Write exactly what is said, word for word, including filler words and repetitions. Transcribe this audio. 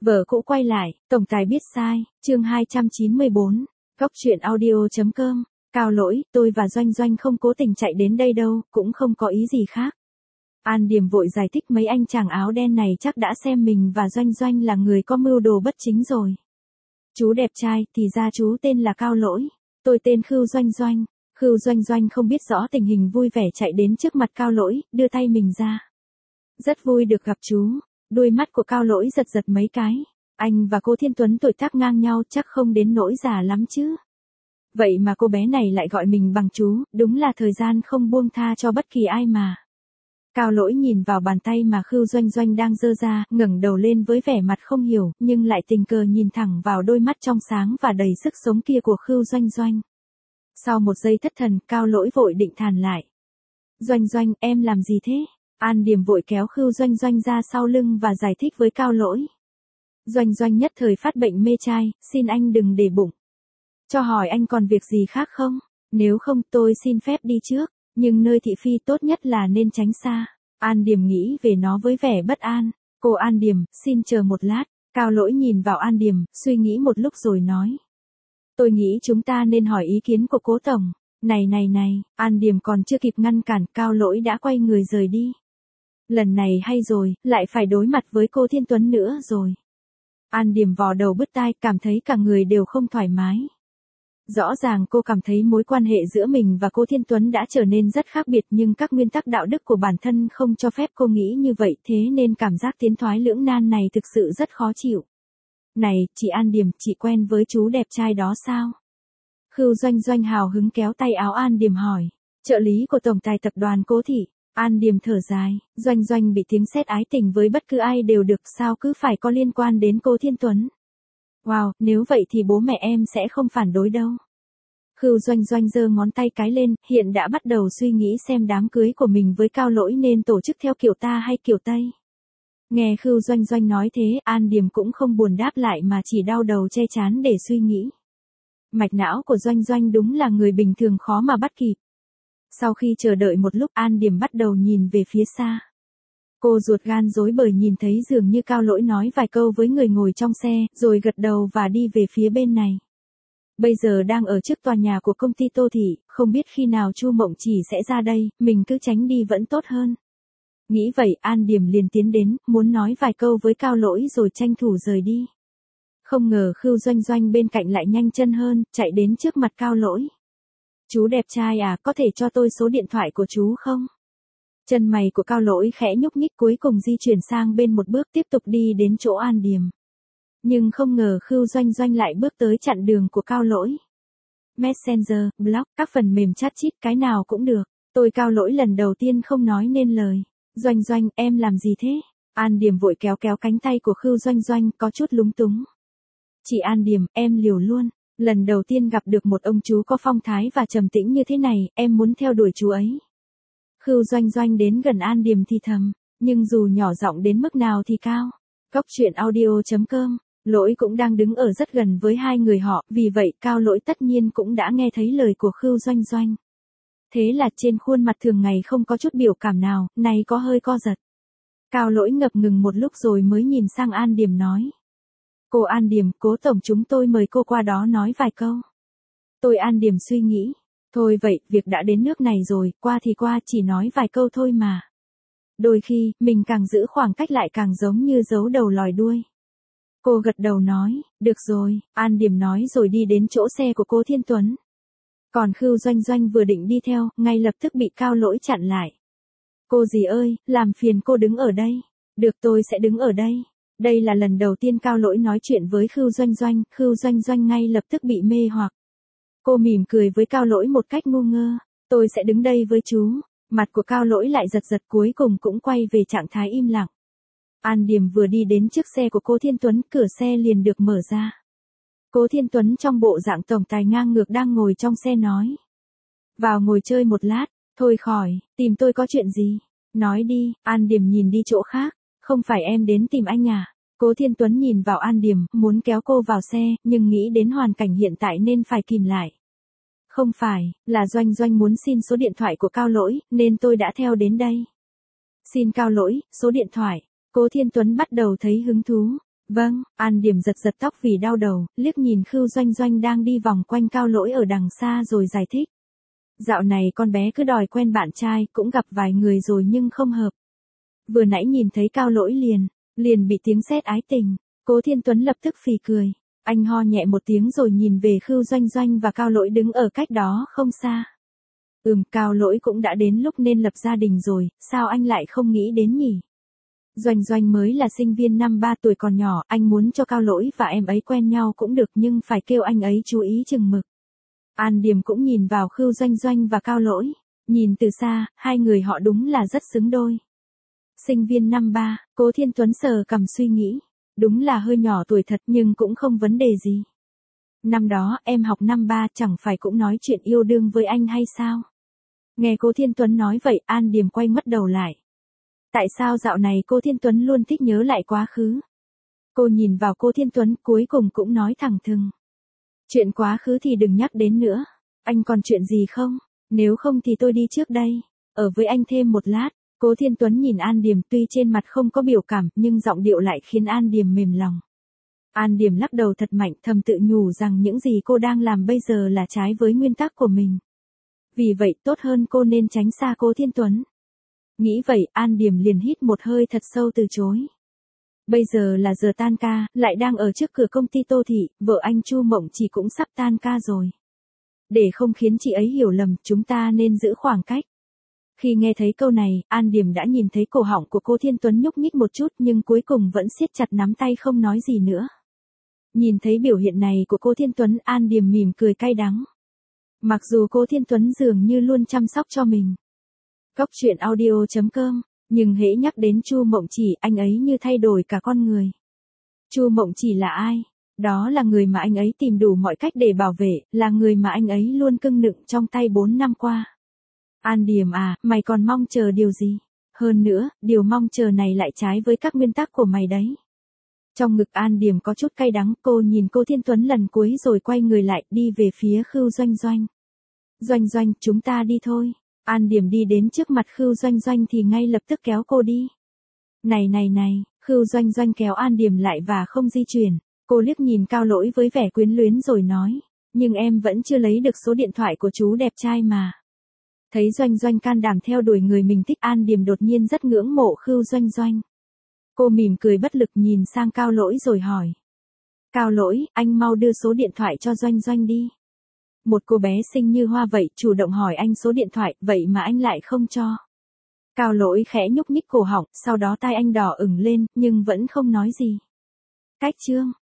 Vợ cũ quay lại, tổng tài biết sai, chương hai trăm chín mươi bốn, Cóc truyện audio.com, Cao lỗi, tôi và Doanh Doanh không cố tình chạy đến đây đâu, cũng không có ý gì khác. An Điềm vội giải thích mấy anh chàng áo đen này chắc đã xem mình và Doanh Doanh là người có mưu đồ bất chính rồi. Chú đẹp trai, thì ra chú tên là Cao lỗi, tôi tên Khưu Doanh Doanh. Khưu Doanh Doanh không biết rõ tình hình vui vẻ chạy đến trước mặt Cao lỗi, đưa tay mình ra. Rất vui được gặp chú. Đuôi mắt của Cao lỗi giật giật mấy cái. Anh và cô Thiên Tuấn tuổi tác ngang nhau chắc không đến nỗi già lắm chứ. Vậy mà cô bé này lại gọi mình bằng chú, đúng là thời gian không buông tha cho bất kỳ ai mà. Cao lỗi nhìn vào bàn tay mà Khưu Doanh Doanh đang giơ ra, ngẩng đầu lên với vẻ mặt không hiểu, nhưng lại tình cờ nhìn thẳng vào đôi mắt trong sáng và đầy sức sống kia của Khưu Doanh Doanh. Sau một giây thất thần, Cao lỗi vội định thản lại. Doanh Doanh, em làm gì thế? An Điềm vội kéo Khưu Doanh Doanh ra sau lưng và giải thích với Cao lỗi. Doanh Doanh nhất thời phát bệnh mê trai, xin anh đừng để bụng. Cho hỏi anh còn việc gì khác không? Nếu không tôi xin phép đi trước, nhưng nơi thị phi tốt nhất là nên tránh xa. An Điềm nghĩ về nó với vẻ bất an. Cô An Điềm, xin chờ một lát. Cao lỗi nhìn vào An Điềm, suy nghĩ một lúc rồi nói. Tôi nghĩ chúng ta nên hỏi ý kiến của cố tổng. Này này này, An Điềm còn chưa kịp ngăn cản, Cao lỗi đã quay người rời đi. Lần này hay rồi, lại phải đối mặt với cô Thiên Tuấn nữa rồi. An Điềm vò đầu bứt tai, cảm thấy cả người đều không thoải mái. Rõ ràng cô cảm thấy mối quan hệ giữa mình và cô Thiên Tuấn đã trở nên rất khác biệt, nhưng các nguyên tắc đạo đức của bản thân không cho phép cô nghĩ như vậy, thế nên cảm giác tiến thoái lưỡng nan này thực sự rất khó chịu. Này, chị An Điềm, chị quen với chú đẹp trai đó sao? Khưu Doanh Doanh hào hứng kéo tay áo An Điềm hỏi. Trợ lý của tổng tài tập đoàn Cố Thị. An Điềm thở dài, Doanh Doanh bị tiếng sét ái tình với bất cứ ai đều được, sao cứ phải có liên quan đến cô Thiên Tuấn. Wow, nếu vậy thì bố mẹ em sẽ không phản đối đâu. Khưu Doanh Doanh giơ ngón tay cái lên, hiện đã bắt đầu suy nghĩ xem đám cưới của mình với Cao lỗi nên tổ chức theo kiểu ta hay kiểu Tây. Nghe Khưu Doanh Doanh nói thế, An Điềm cũng không buồn đáp lại mà chỉ đau đầu che trán để suy nghĩ. Mạch não của Doanh Doanh đúng là người bình thường khó mà bắt kịp. Sau khi chờ đợi một lúc, An Điềm bắt đầu nhìn về phía xa. Cô ruột gan rối bời nhìn thấy dường như Cao lỗi nói vài câu với người ngồi trong xe, rồi gật đầu và đi về phía bên này. Bây giờ đang ở trước tòa nhà của công ty Tô Thị, không biết khi nào Chu Mộng Chỉ sẽ ra đây, mình cứ tránh đi vẫn tốt hơn. Nghĩ vậy, An Điềm liền tiến đến, muốn nói vài câu với Cao lỗi rồi tranh thủ rời đi. Không ngờ Khưu Doanh Doanh bên cạnh lại nhanh chân hơn, chạy đến trước mặt Cao lỗi. Chú đẹp trai à, có thể cho tôi số điện thoại của chú không? Chân mày của Cao lỗi khẽ nhúc nhích, cuối cùng di chuyển sang bên một bước, tiếp tục đi đến chỗ An Điềm. Nhưng không ngờ Khưu Doanh Doanh lại bước tới chặn đường của Cao lỗi. Messenger, blog, các phần mềm chat chít cái nào cũng được. Tôi Cao lỗi lần đầu tiên không nói nên lời. Doanh Doanh, em làm gì thế? An Điềm vội kéo kéo cánh tay của Khưu Doanh Doanh, có chút lúng túng. Chị An Điềm, em liều luôn. Lần đầu tiên gặp được một ông chú có phong thái và trầm tĩnh như thế này, em muốn theo đuổi chú ấy. Khưu Doanh Doanh đến gần An Điềm thì thầm, nhưng dù nhỏ giọng đến mức nào thì Cao. Cóc truyện audio.com, lỗi cũng đang đứng ở rất gần với hai người họ, vì vậy Cao lỗi tất nhiên cũng đã nghe thấy lời của Khưu Doanh Doanh. Thế là trên khuôn mặt thường ngày không có chút biểu cảm nào, nay có hơi co giật. Cao lỗi ngập ngừng một lúc rồi mới nhìn sang An Điềm nói. Cô An Điềm, cố tổng chúng tôi mời cô qua đó nói vài câu. Tôi An Điềm suy nghĩ. Thôi vậy, việc đã đến nước này rồi, qua thì qua, chỉ nói vài câu thôi mà. Đôi khi, mình càng giữ khoảng cách lại càng giống như giấu đầu lòi đuôi. Cô gật đầu nói, được rồi, An Điềm nói rồi đi đến chỗ xe của cô Thiên Tuấn. Còn Khưu Doanh Doanh vừa định đi theo, ngay lập tức bị Cao lỗi chặn lại. Cô dì ơi, làm phiền cô đứng ở đây. Được, tôi sẽ đứng ở đây. Đây là lần đầu tiên Cao lỗi nói chuyện với Khưu Doanh Doanh, Khưu Doanh Doanh ngay lập tức bị mê hoặc. Cô mỉm cười với Cao lỗi một cách ngu ngơ, tôi sẽ đứng đây với chú. Mặt của Cao lỗi lại giật giật, cuối cùng cũng quay về trạng thái im lặng. An Điềm vừa đi đến trước xe của cô Thiên Tuấn, cửa xe liền được mở ra. Cố Thiên Tuấn trong bộ dạng tổng tài ngang ngược đang ngồi trong xe nói. Vào ngồi chơi một lát, thôi khỏi, tìm tôi có chuyện gì? Nói đi, An Điềm nhìn đi chỗ khác, không phải em đến tìm anh à? Cố Thiên Tuấn nhìn vào An Điềm, muốn kéo cô vào xe, nhưng nghĩ đến hoàn cảnh hiện tại nên phải kìm lại. Không phải, là Doanh Doanh muốn xin số điện thoại của Cao lỗi, nên tôi đã theo đến đây. Xin Cao lỗi, số điện thoại. Cố Thiên Tuấn bắt đầu thấy hứng thú. Vâng, An Điểm giật giật tóc vì đau đầu, liếc nhìn Khưu Doanh Doanh đang đi vòng quanh Cao Lỗi ở đằng xa rồi giải thích. Dạo này con bé cứ đòi quen bạn trai, cũng gặp vài người rồi nhưng không hợp. Vừa nãy nhìn thấy Cao Lỗi liền, liền bị tiếng sét ái tình. Cố Thiên Tuấn lập tức phì cười. Anh ho nhẹ một tiếng rồi nhìn về Khưu Doanh Doanh và Cao Lỗi đứng ở cách đó không xa. Ừm, Cao Lỗi cũng đã đến lúc nên lập gia đình rồi, sao anh lại không nghĩ đến nhỉ? Doanh Doanh mới là sinh viên năm ba tuổi còn nhỏ, anh muốn cho Cao Lỗi và em ấy quen nhau cũng được nhưng phải kêu anh ấy chú ý chừng mực. An Điềm cũng nhìn vào Khưu Doanh Doanh và Cao Lỗi, nhìn từ xa, hai người họ đúng là rất xứng đôi. Sinh viên năm ba, Cố Thiên Tuấn sờ cằm suy nghĩ, đúng là hơi nhỏ tuổi thật nhưng cũng không vấn đề gì. Năm đó em học năm ba chẳng phải cũng nói chuyện yêu đương với anh hay sao? Nghe Cố Thiên Tuấn nói vậy, An Điềm quay mất đầu lại. Tại sao dạo này cô Thiên Tuấn luôn thích nhớ lại quá khứ? Cô nhìn vào cô Thiên Tuấn cuối cùng cũng nói thẳng thừng. Chuyện quá khứ thì đừng nhắc đến nữa. Anh còn chuyện gì không? Nếu không thì tôi đi trước đây. Ở với anh thêm một lát. Cố Thiên Tuấn nhìn An Điềm tuy trên mặt không có biểu cảm nhưng giọng điệu lại khiến An Điềm mềm lòng. An Điềm lắc đầu thật mạnh thầm tự nhủ rằng những gì cô đang làm bây giờ là trái với nguyên tắc của mình. Vì vậy tốt hơn cô nên tránh xa Cố Thiên Tuấn. Nghĩ vậy An Điềm liền hít một hơi thật sâu từ chối. Bây giờ là giờ tan ca, lại đang ở trước cửa công ty Tô Thị, vợ anh Chu Mộng Chỉ cũng sắp tan ca rồi. Để không khiến chị ấy hiểu lầm, chúng ta nên giữ khoảng cách. Khi nghe thấy câu này, An Điềm đã nhìn thấy cổ họng của cô Thiên Tuấn nhúc nhích một chút nhưng cuối cùng vẫn siết chặt nắm tay không nói gì nữa. Nhìn thấy biểu hiện này của cô Thiên Tuấn, An Điềm mỉm cười cay đắng. Mặc dù cô Thiên Tuấn dường như luôn chăm sóc cho mình. Cóc truyện audio chấm com, nhưng hễ nhắc đến Chu Mộng Chỉ, anh ấy như thay đổi cả con người. Chu Mộng Chỉ là ai? Đó là người mà anh ấy tìm đủ mọi cách để bảo vệ, là người mà anh ấy luôn cưng nựng trong tay bốn năm qua. An Điềm à, mày còn mong chờ điều gì? Hơn nữa, điều mong chờ này lại trái với các nguyên tắc của mày đấy. Trong ngực An Điềm có chút cay đắng, cô nhìn cô Thiên Tuấn lần cuối rồi quay người lại, đi về phía Khưu Doanh Doanh. Doanh Doanh, chúng ta đi thôi. An Điềm đi đến trước mặt Khưu Doanh Doanh thì ngay lập tức kéo cô đi. Này này này, Khưu Doanh Doanh kéo An Điềm lại và không di chuyển. Cô liếc nhìn Cao Lỗi với vẻ quyến luyến rồi nói, nhưng em vẫn chưa lấy được số điện thoại của chú đẹp trai mà. Thấy Doanh Doanh can đảm theo đuổi người mình thích, An Điềm đột nhiên rất ngưỡng mộ Khưu Doanh Doanh. Cô mỉm cười bất lực nhìn sang Cao Lỗi rồi hỏi. Cao Lỗi, anh mau đưa số điện thoại cho Doanh Doanh đi. Một cô bé xinh như hoa vậy, chủ động hỏi anh số điện thoại, vậy mà anh lại không cho. Cao Lỗi khẽ nhúc nhích cổ họng, sau đó tai anh đỏ ửng lên, nhưng vẫn không nói gì. Cách chương